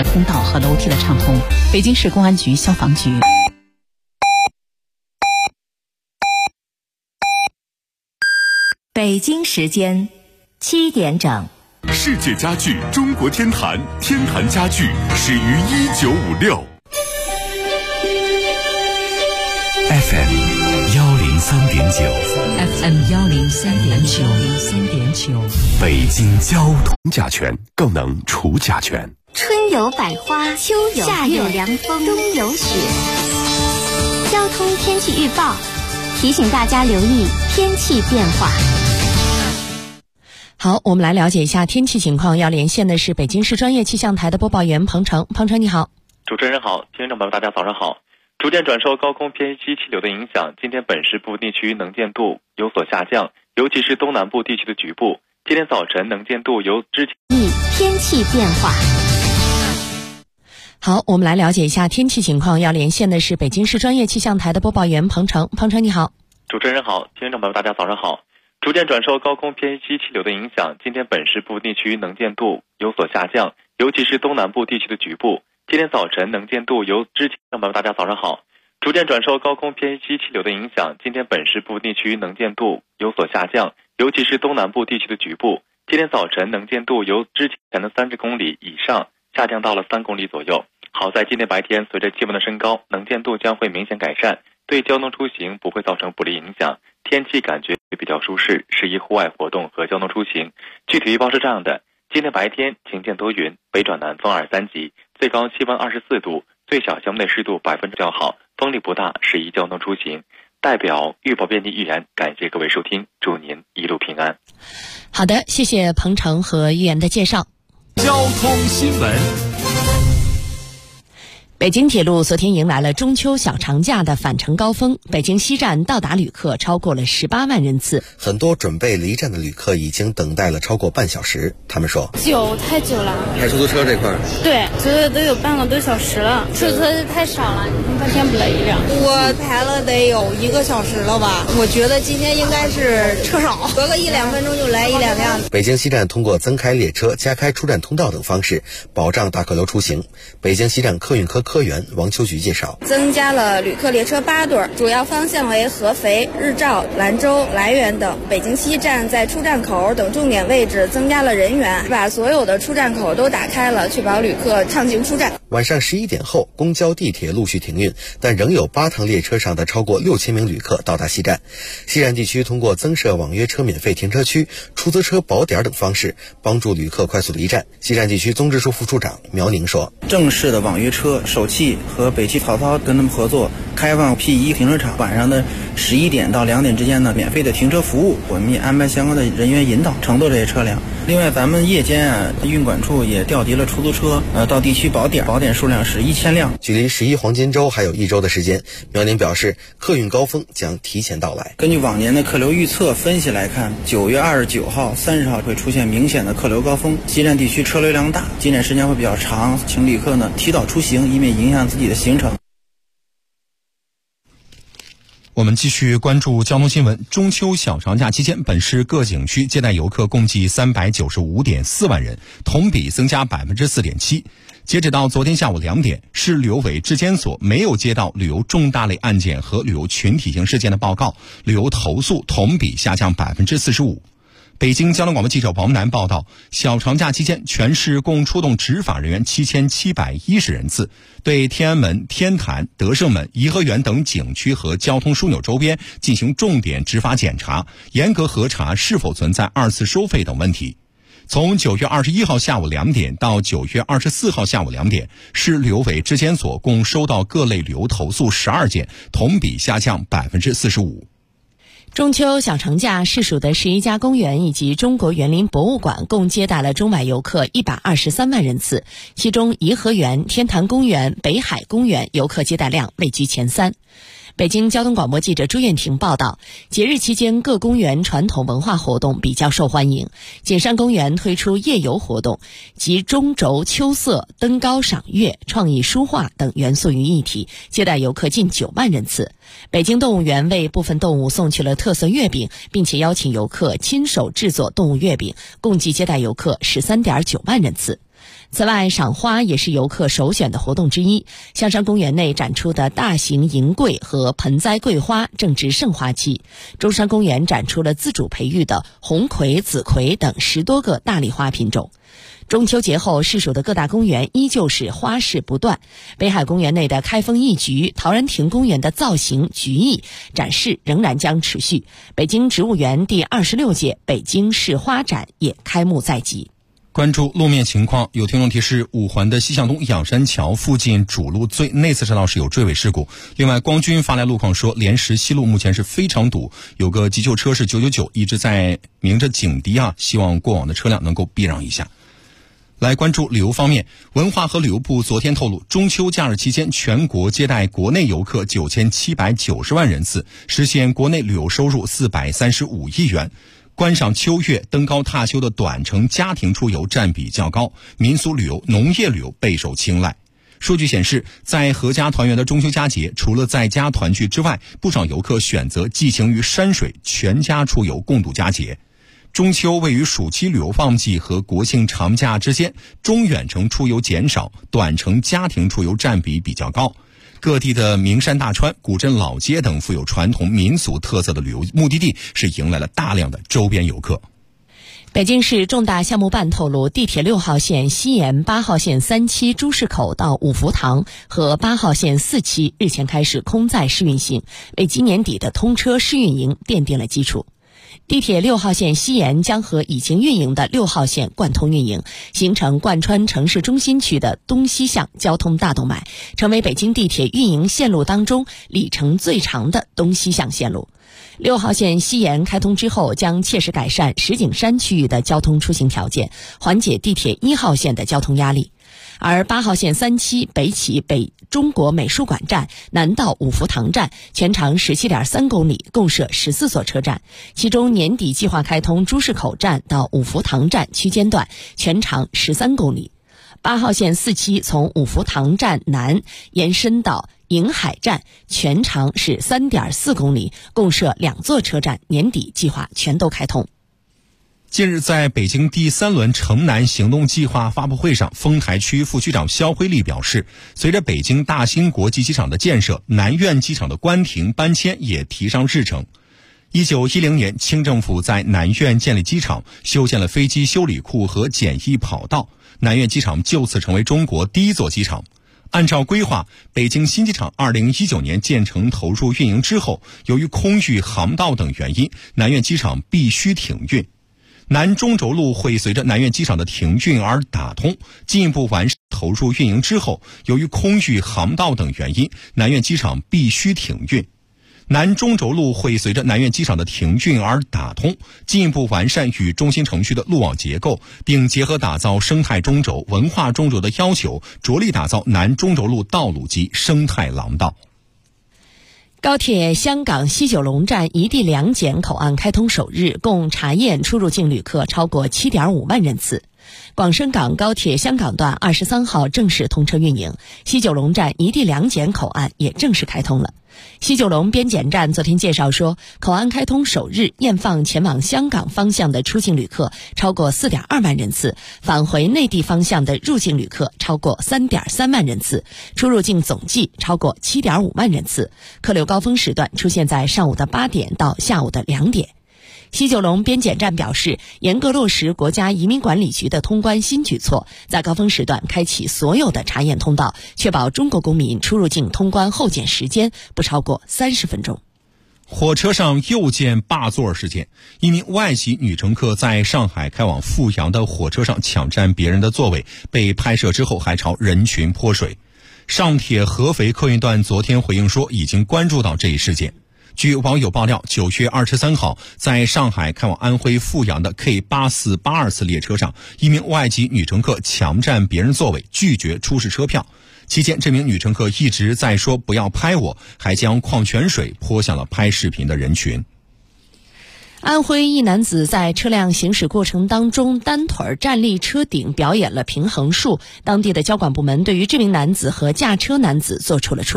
通道和楼梯的畅通。北京市公安局消防局。 北京时间7点整。 世界家具中国天坛，天坛家具始于1956。FM 103.9， 北京交通甲醛更能除甲醛。 春有百花，秋有夏有凉风，冬有雪。交通天气预报提醒大家留意天气变化。 好，我们来了解一下天气情况。要连线的是北京市专业气象台的播报员彭程。彭程你好。 主持人好，听众朋友大家早上好。逐渐转受高空偏西气流的影响，今天本市部地区能见度有所下降，尤其是东南部地区的局部。今天早晨能见度由之前天气变化。 好，我们来了解一下天气情况。要连线的是北京市专业气象台的播报员彭程。彭程你好。 主持人好，听众朋友大家早上好。逐渐转受高空偏西气流的影响，今天本市部地区能见度有所下降，尤其是东南部地区的局部。今天早晨能见度由之前朋友大家早上好。逐渐转受高空偏西气流的影响，今天本市部地区能见度有所下降，尤其是东南部地区的局部。今天早晨能见度由之前的30公里以上下降到了3公里左右。好在今天白天随着气温的升高，能见度将会明显改善，对交通出行不会造成不利影响，天气感觉比较舒适，适宜户外活动和交通出行。具体预报是这样的：今天白天晴间多云，北转南风2、3级，最高气温24度，最小相对湿度%较好，风力不大，适宜交通出行。代表预报编辑预言，感谢各位收听，祝您一路平安。 好的，谢谢彭程和预言的介绍。 交通新闻。 北京铁路昨天迎来了中秋小长假的返程高峰，北京西站到达旅客超过了18万人次。 很多准备离站的旅客已经等待了超过半小时。他们说太久了。 开出租车这块对，觉得都有半个多小时了，出租车太少了，半天不来一辆。 我排了得有1个小时了吧，我觉得今天应该是车少，隔个1、2分钟就来1、2辆。 北京西站通过增开列车、加开出站通道等方式保障大客流出行。北京西站客运科科员王秋菊介绍， 增加了旅客列车8对，主要方向为合肥、日照、兰州、涞源等。北京西站在出站口等重点位置增加了人员，把所有的出站口都打开了，确保旅客畅行出站。 晚上11点后，公交、地铁陆续停运，但仍有8趟列车上的超过6000名旅客到达西站。西站地区通过增设网约车免费停车区、出租车保点等方式，帮助旅客快速离站。西站地区综支处副处长苗宁说， 正式的网约车首汽和北汽曹操跟他们合作，开放 P1 停车场，晚上的11点到2点之间的免费的停车服务，我们也安排相关的人员引导乘坐这些车辆。另外，咱们夜间运管处也调集了出租车到地区保点数量是1000辆。 距离11黄金周还有1周的时间，苗宁表示，客运高峰将提前到来。 根据往年的客流预测分析来看，9月29号、30号会出现明显的客流高峰，西站地区车流量大，进站时间会比较长，请旅客提早出行，以免影响自己的行程。 我们继续关注交通新闻。中秋小长假期间，本市各景区接待游客共计395.4万人，同比增加4.7%。截止到昨天下午2点，市旅游委质监所没有接到旅游重大类案件和旅游群体性事件的报告，旅游投诉同比下降45%。北京交通广播记者王楠报道，小长假期间，全市共出动执法人员7710人次，对天安门、天坛、德胜门、颐和园等景区和交通枢纽周边进行重点执法检查，严格核查是否存在2次收费等问题。从9月21号下午2点到9月24号下午2点，市旅游委质监所共收到各类旅游投诉12件，同比下降45%。 中秋小长假，市属的11家公园以及中国园林博物馆共接待了中外游客123万人次，其中颐和园、天坛公园、北海公园游客接待量位居前3。北京交通广播记者朱艳婷报道，节日期间各公园传统文化活动比较受欢迎。景山公园推出夜游活动，集中轴秋色、登高赏月、创意书画等元素于一体，接待游客近9万人次。北京动物园为部分动物送去了特色月饼，并且邀请游客亲手制作动物月饼，共计接待游客13.9万人次。 此外，赏花也是游客首选的活动之一。香山公园内展出的大型银桂和盆栽桂花正值盛花期。中山公园展出了自主培育的红葵、紫葵等10多个大丽花品种。中秋节后，市属的各大公园依旧是花市不断。北海公园内的开封艺菊、陶然亭公园的造型菊艺展示仍然将持续。北京植物园第26届北京市花展也开幕在即。 关注路面情况，有听众提示5环的西向东仰山桥附近主路内侧车道是有坠尾事故。另外，光军发来路况说，莲石西路目前是非常堵，有个急救车是999一直在鸣着警笛希望过往的车辆能够避让一下。来关注旅游方面，文化和旅游部昨天透露，中秋假日期间全国接待国内游客9790万人次，实现国内旅游收入435亿元。观赏秋月、登高踏秋的短程家庭出游占比较高，民俗旅游、农业旅游备受青睐。数据显示，在阖家团圆的中秋佳节，除了在家团聚之外，不少游客选择寄情于山水，全家出游共度佳节。中秋位于暑期旅游旺季和国庆长假之间，中远程出游减少，短程家庭出游占比比较高。各地的名山大川、古镇老街等富有传统民俗特色的旅游目的地是迎来了大量的周边游客。 北京市重大项目办透露，地铁6号线西延8号线3期朱市口到五福堂和8号线4期日前开始空载试运行，为今年底的通车试运营奠定了基础。地铁6号线西延将和已经运营的6号线贯通运营，形成贯穿城市中心区的东西向交通大动脉，成为北京地铁运营线路当中里程最长的东西向线路。6号线西延开通之后，将切实改善石景山区域的交通出行条件，缓解地铁1号线的交通压力。而8号线3期北起北中国美术馆站南到五福堂站，全长17.3公里，共设14所车站，其中年底计划开通朱市口站到五福堂站区间段，全长13公里。8号线4期从五福堂站南延伸到迎海站，全长是3.4公里，共设2座车站，年底计划全都开通。 近日，在北京第3轮城南行动计划发布会上，丰台区副区长肖辉丽表示，随着北京大兴国际机场的建设，南苑机场的关停搬迁也提上日程。1910年，清政府在南苑建立机场，修建了飞机修理库和简易跑道，南苑机场就此成为中国第1座机场。按照规划，北京新机场2019年建成投入运营之后，由于空域、航道等原因，南苑机场必须停运。南中轴路会随着南苑机场的停运而打通，进一步完善投入运营之后，由于空域、航道等原因，南苑机场必须停运。南中轴路会随着南苑机场的停运而打通，进一步完善与中心城区的路网结构，并结合打造生态中轴、文化中轴的要求，着力打造南中轴路道路及生态廊道。 高铁香港西九龙站一地两检口岸开通首日，共查验出入境旅客超过 7.5 万人次。广深港高铁香港段23号正式通车运营，西九龙站一地两检口岸也正式开通了。西九龙边检站昨天介绍说，口岸开通首日验放前往香港方向的出境旅客超过 4.2 万人次，返回内地方向的入境旅客超过 3.3 万人次，出入境总计超过 7.5 万人次。客流高峰时段出现在上午的8点到下午的2点。西九龙边检站表示，严格落实国家移民管理局的通关新举措，在高峰时段开启所有的查验通道，确保中国公民出入境通关候检时间不超过30分钟。 火车上又见霸座事件，一名外籍女乘客在上海开往阜阳的火车上抢占别人的座位，被拍摄之后还朝人群泼水。上铁合肥客运段昨天回应说，已经关注到这一事件。据网友爆料，9月23号，在上海开往安徽阜阳的 K8482 次列车上，一名外籍女乘客强占别人座位，拒绝出示车票。期间，这名女乘客一直在说不要拍我，还将矿泉水泼向了拍视频的人群。 安徽一男子在车辆行驶过程当中单腿站立车顶表演了平衡术，当地的交管部门对于这名男子和驾车男子做出了处罚。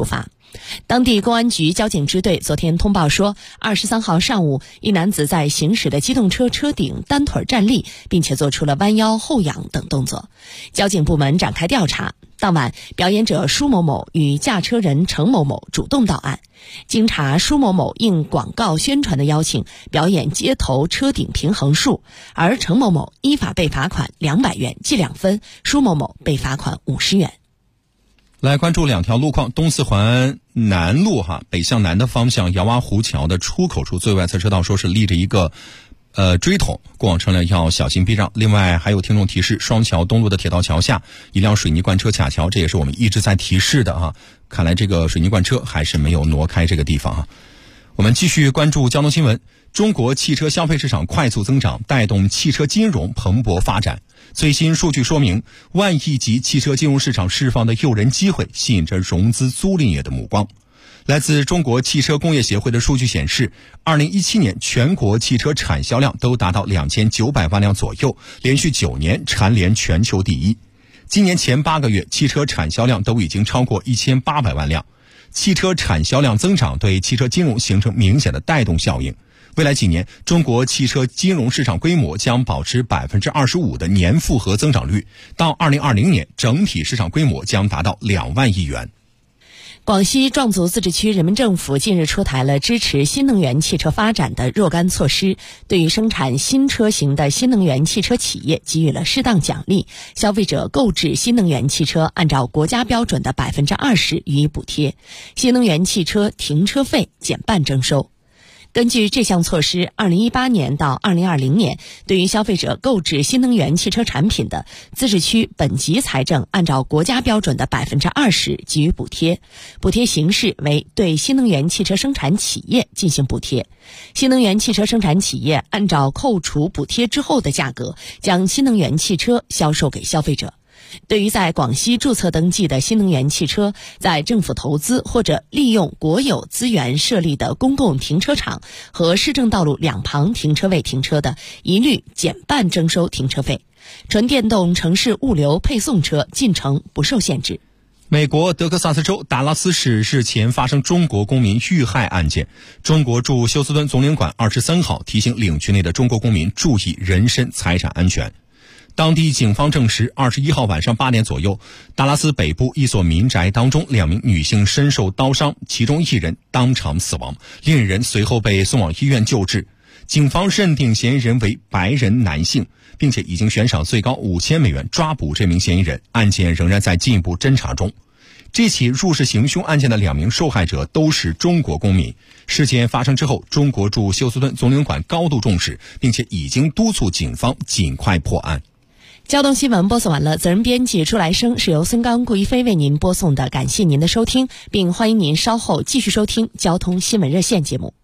当地公安局交警支队昨天通报说，23号上午，一男子在行驶的机动车车顶单腿站立，并且做出了弯腰、后仰等动作。交警部门展开调查。当晚，表演者舒某某与驾车人程某某主动到案。经查，舒某某应广告宣传的邀请，表演街头车顶平衡术，而程某某依法被罚款200元记2分，舒某某被罚款50元。 来关注两条路况，东四环南路北向南的方向姚洼湖桥的出口处最外侧车道说是立着一个锥桶，过往车辆要小心避让。另外还有听众提示，双桥东路的铁道桥下一辆水泥罐车卡桥，这也是我们一直在提示的看来这个水泥罐车还是没有挪开这个地方我们继续关注交通新闻。中国汽车消费市场快速增长，带动汽车金融蓬勃发展。最新数据说明，万亿级汽车金融市场释放的诱人机会，吸引着融资租赁业的目光。来自中国汽车工业协会的数据显示，2017年全国汽车产销量都达到2900万辆左右，连续9年蝉联全球第一。今年前8个月，汽车产销量都已经超过1800万辆。汽车产销量增长对汽车金融形成明显的带动效应。未来几年，中国汽车金融市场规模将保持25%的年复合增长率，到2020年，整体市场规模将达到2万亿元。 广西壮族自治区人民政府近日出台了支持新能源汽车发展的若干措施，对于生产新车型的新能源汽车企业给予了适当奖励，消费者购置新能源汽车按照国家标准的20%予以补贴，新能源汽车停车费减半征收。根据这项措施，2018年到2020年，对于消费者购置新能源汽车产品的，自治区本级财政按照国家标准的20%给予补贴，补贴形式为对新能源汽车生产企业进行补贴。新能源汽车生产企业按照扣除补贴之后的价格，将新能源汽车销售给消费者。对于在广西注册登记的新能源汽车，在政府投资或者利用国有资源设立的公共停车场和市政道路两旁停车位停车的，一律减半征收停车费。纯电动城市物流配送车进城不受限制。 美国德克萨斯州达拉斯市日前发生中国公民遇害案件，中国驻休斯敦总领馆23号提醒领区内的中国公民注意人身财产安全。当地警方证实，21号晚上8点左右，达拉斯北部一所民宅当中，2名女性身受刀伤，其中1人当场死亡，另1人随后被送往医院救治。警方认定嫌疑人为白人男性，并且已经悬赏最高5000美元抓捕这名嫌疑人，案件仍然在进一步侦查中。这起入室行凶案件的2名受害者都是中国公民。事件发生之后，中国驻休斯敦总领馆高度重视，并且已经督促警方尽快破案。 交通新闻播送完了，责任编辑朱来生，是由孙刚、顾一飞为您播送的，感谢您的收听，并欢迎您稍后继续收听交通新闻热线节目。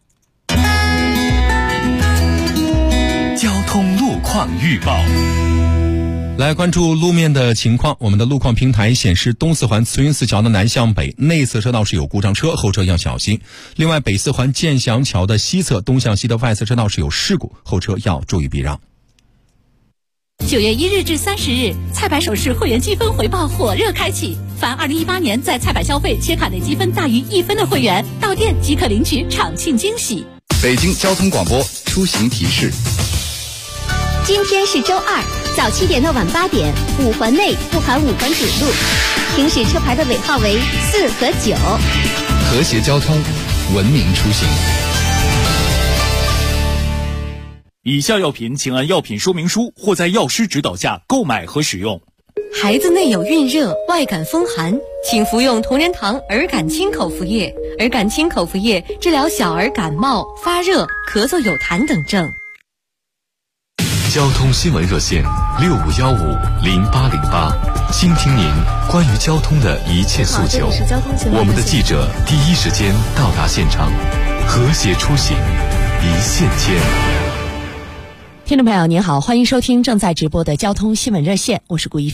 交通路况预报， 来关注路面的情况。我们的路况平台显示，东四环慈云寺桥的南向北内侧车道是有故障车，后车要小心。另外，北四环建祥桥的西侧东向西的外侧车道是有事故，后车要注意避让。 9月1日至30日，菜百首饰会员积分回报火热开启，凡2018年在菜百消费且卡内积分大于1分的会员，到店即可领取厂庆惊喜。 北京交通广播出行提示： 今天是周二，早7点到晚8点，5环内不含5环主路，行驶车牌的尾号为4和9。 和谐交通，文明出行。 以下药品请按药品说明书或在药师指导下购买和使用。 孩子内有孕热、外感风寒，请服用同仁堂儿感清口服液。儿感清口服液治疗小儿感冒、发热、咳嗽有痰等症。 交通新闻热线65150808，倾听您关于交通的一切诉求。我们的记者第一时间到达现场，和谐出行，一线牵。 听众朋友您好，欢迎收听正在直播的交通新闻热线，我是顾一飞。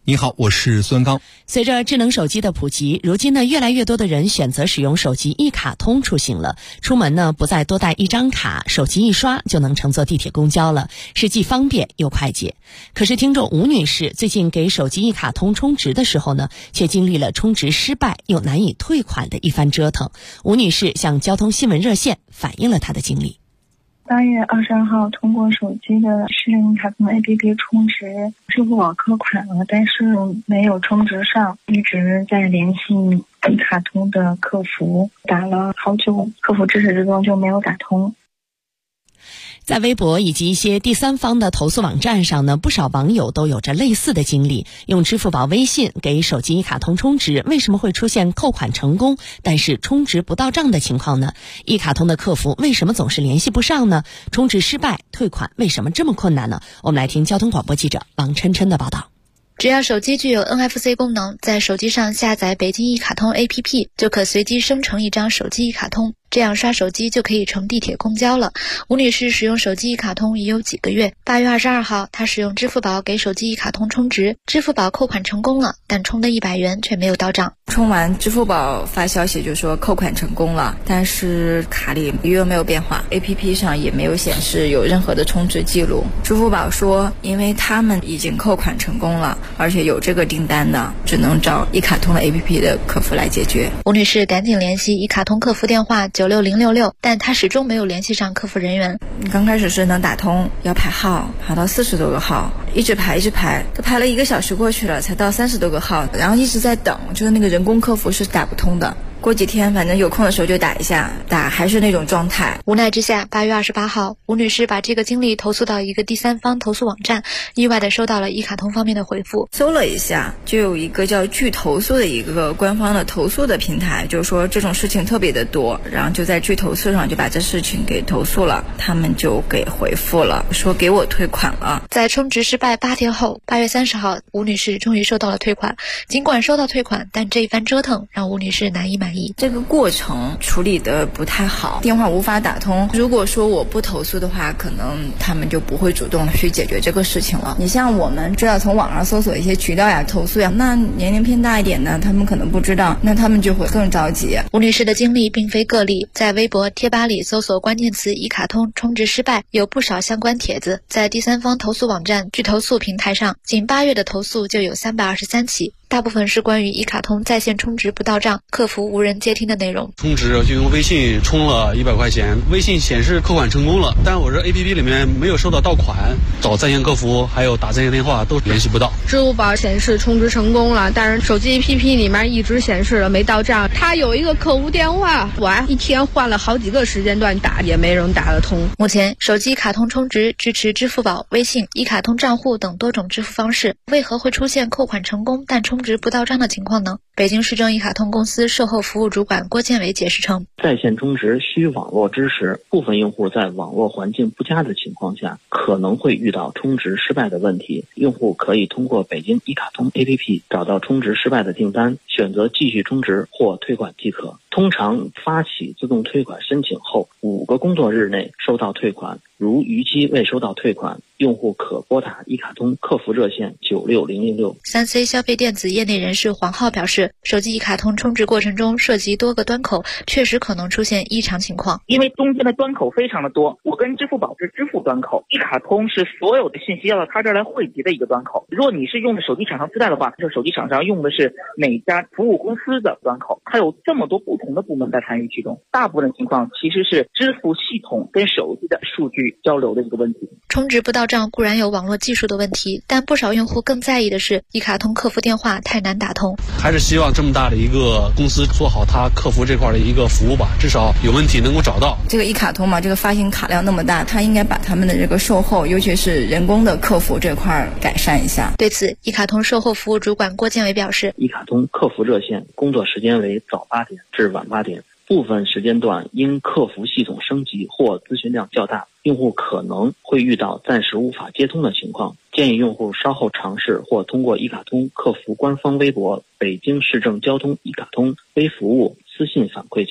你好，我是孙刚。 随着智能手机的普及，如今呢，越来越多的人选择使用手机一卡通出行了。出门呢，不再多带一张卡，手机一刷就能乘坐地铁公交了，是既方便又快捷。可是听众吴女士最近给手机一卡通充值的时候呢，却经历了充值失败又难以退款的一番折腾。吴女士向交通新闻热线反映了她的经历。 8月22号通过手机的适龄卡通 APP 充值支付宝扣款了，但是没有充值上，一直在联系一卡通的客服，打了好久，客服至始至终就没有打通。 在微博以及一些第三方的投诉网站上呢，不少网友都有着类似的经历。用支付宝、微信给手机一卡通充值，为什么会出现扣款成功，但是充值不到账的情况呢？一卡通的客服为什么总是联系不上呢？充值失败，退款为什么这么困难呢？我们来听交通广播记者王琛琛的报道。 只要手机具有 NFC 功能，在手机上下载北京一卡通 APP， 就可随机生成一张手机一卡通，这样刷手机就可以乘地铁公交了。吴女士使用手机一卡通已有几个月，8月22号，她使用支付宝给手机一卡通充值，支付宝扣款成功了，但充的100元却没有到账。 充完支付宝发消息就说扣款成功了，但是卡里余额没有变化， APP 上也没有显示有任何的充值记录。支付宝说，因为他们已经扣款成功了，而且有这个订单的，只能找一卡通的 APP 的客服来解决。 吴女士赶紧联系一卡通客服电话96066，但她始终没有联系上客服人员。 刚开始是能打通，要排号，排到40多个号，一直排，都排了1个小时过去了，才到30多个号，然后一直在等，就是那个人工客服是打不通的。过几天反正有空的时候就打一下，打还是那种状态。 无奈之下，8月28号，吴女士把这个经历投诉到一个第三方投诉网站，意外的收到了一卡通方面的回复。 搜了一下，就有一个叫拒投诉的一个官方的投诉的平台，就是说这种事情特别的多，然后就在拒投诉上就把这事情给投诉了，他们就给回复了，说给我退款了。 在充值失败8天后，8月30号，吴女士终于收到了退款。尽管收到退款，但这一番折腾让吴女士难以满意。 这个过程处理的不太好，电话无法打通。如果说我不投诉的话，可能他们就不会主动去解决这个事情了。你像我们知道从网上搜索一些渠道呀、投诉呀，那年龄偏大一点的，他们可能不知道，那他们就会更着急。 吴女士的经历并非个例，在微博、贴吧里搜索关键词一卡通充值失败，有不少相关帖子。在第三方投诉网站拒投诉平台上，仅8月的投诉就有323起。大部分是关于一卡通在线充值不到账，客服无人接听的内容。 充值就用微信充了100块钱，微信显示扣款成功了，但我这 APP 里面没有收到款，找在线客服还有打在线电话都联系不到。 支付宝显示充值成功了，但是手机 APP 里面一直显示了没到账。他有一个客服电话，我一天换了好几个时间段打，也没人打得通。 目前手机卡通充值支持支付宝、微信、一卡通账户等多种支付方式，为何会出现扣款成功但充值不到账的情况呢？北京市政一卡通公司售后服务主管郭建伟解释称， 在线充值需网络支持，部分用户在网络环境不佳的情况下，可能会遇到充值失败的问题。用户可以通过北京一卡通 APP 找到充值失败的订单，选择继续充值或退款即可。通常发起自动退款申请后5个工作日内收到退款，如逾期未收到退款，用户可拨打一卡通客服热线96066。 3C 消费电子业内人士黄浩表示，手机一卡通充值过程中涉及多个端口，确实可能出现异常情况。 因为中间的端口非常的多，我跟支付宝是支付端口，一卡通是所有的信息要到他这儿来汇集的一个端口。如果你是用的手机厂商自带的话，这手机厂商用的是哪家服务公司的端口，它有这么多不同的部门在参与其中。大部分的情况其实是支付系统跟手机的数据交流的一个问题。 充值不到账固然有网络技术的问题，但不少用户更在意的是一卡通客服电话太难打通。 还是希望这么大的一个公司做好它客服这块的一个服务吧，至少有问题能够找到。 这个一卡通嘛，这个发行卡量那么大，它应该把他们的这个售后，尤其是人工的客服这块改善一下。 对此，一卡通售后服务主管郭建伟表示， 一卡通客服热线工作时间为早8点至晚8点，部分时间段因客服系统升级或咨询量较大，用户可能会遇到暂时无法接通的情况，建议用户稍后尝试或通过一卡通客服官方微博、北京市政交通一卡通微服务私信反馈解决。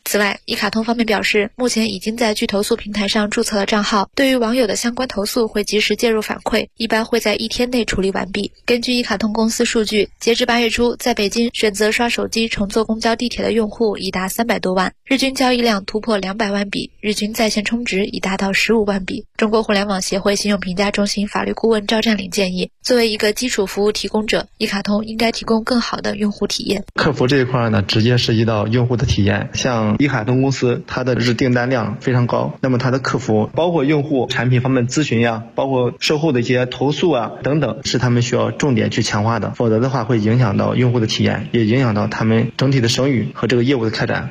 此外，一卡通方面表示，目前已经在聚投诉平台上注册了账号，对于网友的相关投诉会及时介入反馈，一般会在1天内处理完毕。根据一卡通公司数据，截至8月初，在北京选择刷手机乘坐公交地铁的用户已达300多万，日均交易量突破200万笔，日均在线充值已达到15万笔。中国互联网协会信用评价中心法律顾问赵占领建议，作为一个基础服务提供者，一卡通应该提供更好的用户体验。 客服这一块呢，直接涉及到用户的体验，像一卡通公司，它的日订单量非常高，那么它的客服包括用户产品方面咨询呀，包括售后的一些投诉啊等等，是他们需要重点去强化的，否则的话会影响到用户的体验，也影响到他们整体的声誉和这个业务的开展。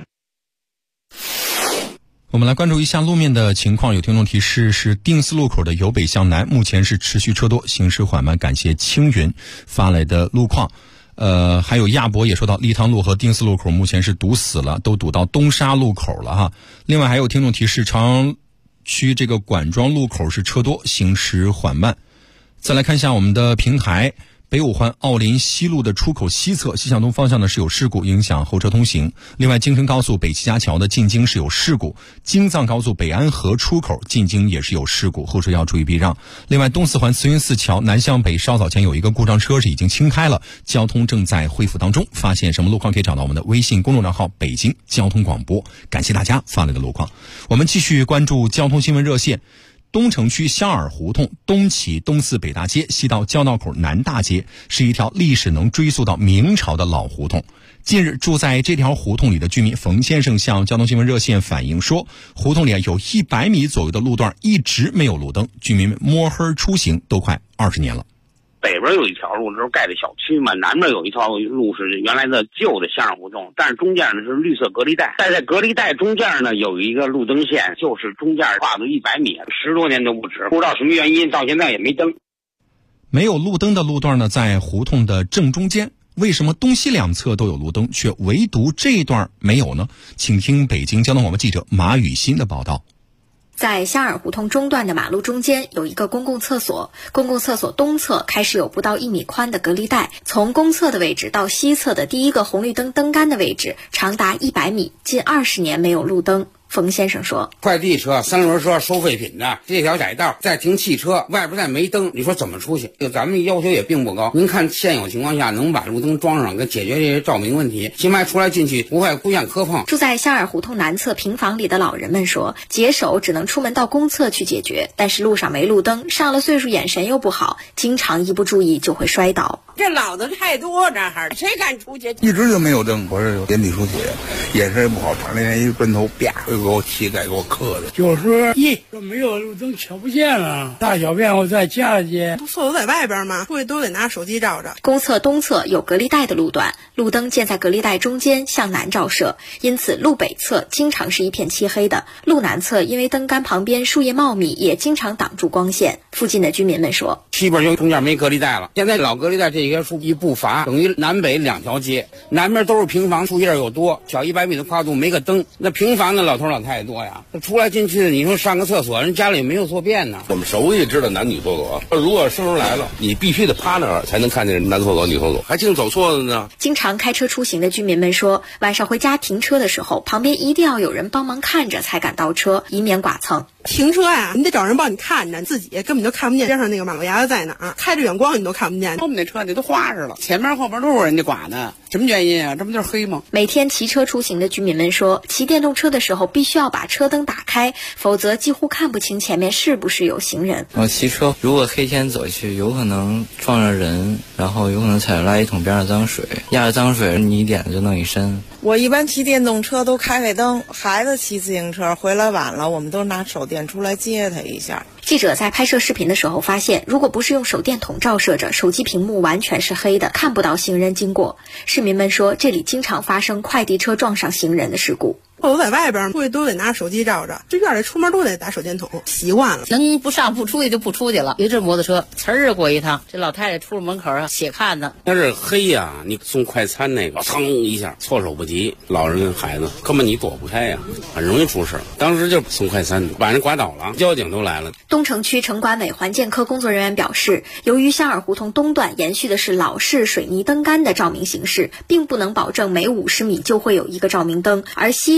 我们来关注一下路面的情况，有听众提示是定思路口的由北向南，目前是持续车多，行驶缓慢，感谢青云发来的路况。还有亚博也说到立汤路和定思路口目前是堵死了，都堵到东沙路口了哈。另外还有听众提示朝阳区这个管庄路口是车多，行驶缓慢。再来看一下我们的平台，北五环奥林西路的出口西侧西向东方向呢是有事故，影响后车通行。另外京承高速北七家桥的进京是有事故，京藏高速北安河出口进京也是有事故，后车要注意避让。另外东四环慈云寺桥南向北稍早前有一个故障车是已经清开了，交通正在恢复当中。发现什么路况可以找到我们的微信公众账号北京交通广播。感谢大家发来的路况。我们继续关注交通新闻热线。东城区香饵胡同东起东四北大街，西到交道口南大街，是一条历史能追溯到明朝的老胡同。近日，住在这条胡同里的居民冯先生向交通新闻热线反映说，胡同里有100米左右的路段一直没有路灯，居民们摸黑出行都快20年了。 北边有一条路，这是盖的小区嘛，南边有一条路是原来的旧的香饵胡同，但是中间呢是绿色隔离带，在隔离带中间呢有一个路灯线，就是中间跨度100米，10多年都不止，不知道什么原因，到现在也没灯。 没有路灯的路段呢在胡同的正中间，为什么东西两侧都有路灯，却唯独这一段没有呢？请听北京交通广播记者马雨欣的报道。 在香饵胡同中段的马路中间有一个公共厕所，公共厕所东侧开始有不到1米宽的隔离带，从公厕的位置到西侧的第一个红绿灯灯杆的位置长达100米，近20年没有路灯。冯先生说， 快递车、三轮车、收废品的这条窄道再停汽车，外边再没灯，你说怎么出去？咱们要求也并不高，您看现有情况下能把路灯装上，跟解决这些照明问题，起码出来进去不会出现磕碰。 住在香饵胡同南侧平房里的老人们说，解手只能出门到公厕去解决，但是路上没路灯，上了岁数眼神又不好，经常一不注意就会摔倒。 这老的太多，这还谁敢出去？ 一直就没有灯，我是眼底出血，眼神也不好，那天一砖头啪就给我膝盖给我磕的。 就说这没有路灯瞧不见了，大小便我在家里去， 厕所在外边嘛，出去都得拿手机照着。 公厕东侧有隔离带的路段，路灯建在隔离带中间向南照射，因此路北侧经常是一片漆黑的，路南侧因为灯杆旁边树叶茂密，也经常挡住光线。附近的居民们说， 西边就中间没隔离带了，现在老隔离带这些树一不伐，等于南北2条街，南边都是平房，树叶又多，小100米的跨度没个灯，那平房的老头老太太多呀，出来进去的，你说上个厕所，人家里没有坐便呢。 我们手艺知道男女厕所，如果生人来了，你必须得趴那儿才能看见男厕所、女厕所，还净走错了呢。 经常开车出行的居民们说，晚上回家停车的时候，旁边一定要有人帮忙看着才敢倒车，以免剐蹭。 停车呀，你得找人帮你看着，自己根本就看不见边上那个马路牙子在哪儿，开着远光你都看不见。 后面那车那都花着了，前面后边都是人家剐的，什么原因啊？这不就是黑吗？ 每天骑车出行的居民们说，骑电动车的时候必须要把车灯打开，否则几乎看不清前面是不是有行人。 我骑车如果黑天走去，有可能撞着人，然后有可能踩着垃圾桶边上脏水，压着脏水你一点就弄一身。 我一般骑电动车都开灯，孩子骑自行车回来晚了，我们都拿手电出来接他一下。 记者在拍摄视频的时候发现，如果不是用手电筒照射着，手机屏幕完全是黑的，看不到行人经过。市民们说，这里经常发生快递车撞上行人的事故。 我在外边出去都得拿手机照着，这院里出门都得打手电筒，习惯了。 能不上不出去就不出去了。有一阵摩托车呲儿过一趟，这老太太出了门口啊，且看呢。 要是黑呀，你送快餐那个，噌一下措手不及，老人跟孩子根本你躲不开呀，很容易出事。当时就送快餐，把人刮倒了，交警都来了。 东城区城管委环建科工作人员表示，由于香饵胡同东段延续的是老式水泥灯杆的照明形式，并不能保证每50米就会有一个照明灯，而西段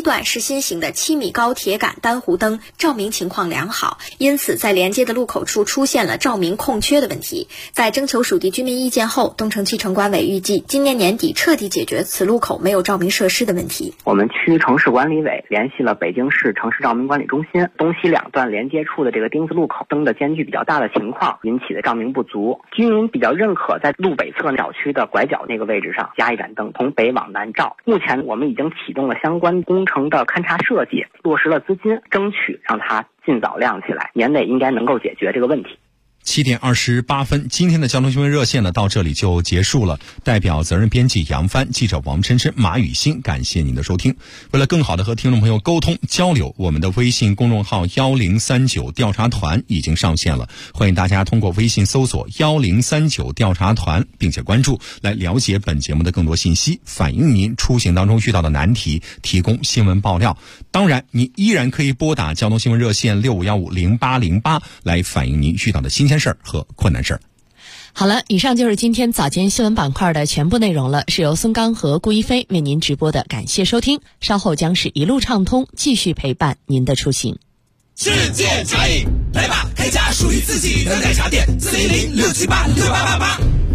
段是新型的7米高铁杆单弧灯，照明情况良好，因此在连接的路口处出现了照明空缺的问题。在征求属地居民意见后，东城区城管委预计今年年底彻底解决此路口没有照明设施的问题。 我们区城市管理委联系了北京市城市照明管理中心，东西两段连接处的这个丁字路口灯的间距比较大的情况引起的照明不足，居民比较认可在路北侧小区的拐角那个位置上加一盏灯，从北往南照。目前我们已经启动了相关工程的勘察设计，落实了资金，争取让它尽早亮起来，年内应该能够解决这个问题。 7点28分，今天的交通新闻热线呢到这里就结束了。代表责任编辑杨帆、记者王琛琛、马雨欣，感谢您的收听。为了更好的和听众朋友沟通交流，我们的微信公众号1039调查团已经上线了，欢迎大家通过微信搜索1039调查团并且关注，来了解本节目的更多信息，反映您出行当中遇到的难题，提供新闻爆料。当然，你依然可以拨打交通新闻热线65150808来反映您遇到的新鲜事儿和困难事儿。 好了，以上就是今天早间新闻板块的全部内容了，是由孙刚和顾一飞为您直播的，感谢收听。稍后将是一路畅通，继续陪伴您的出行。 世界茶饮，来吧，开家属于自己的奶茶店，410-678-6888。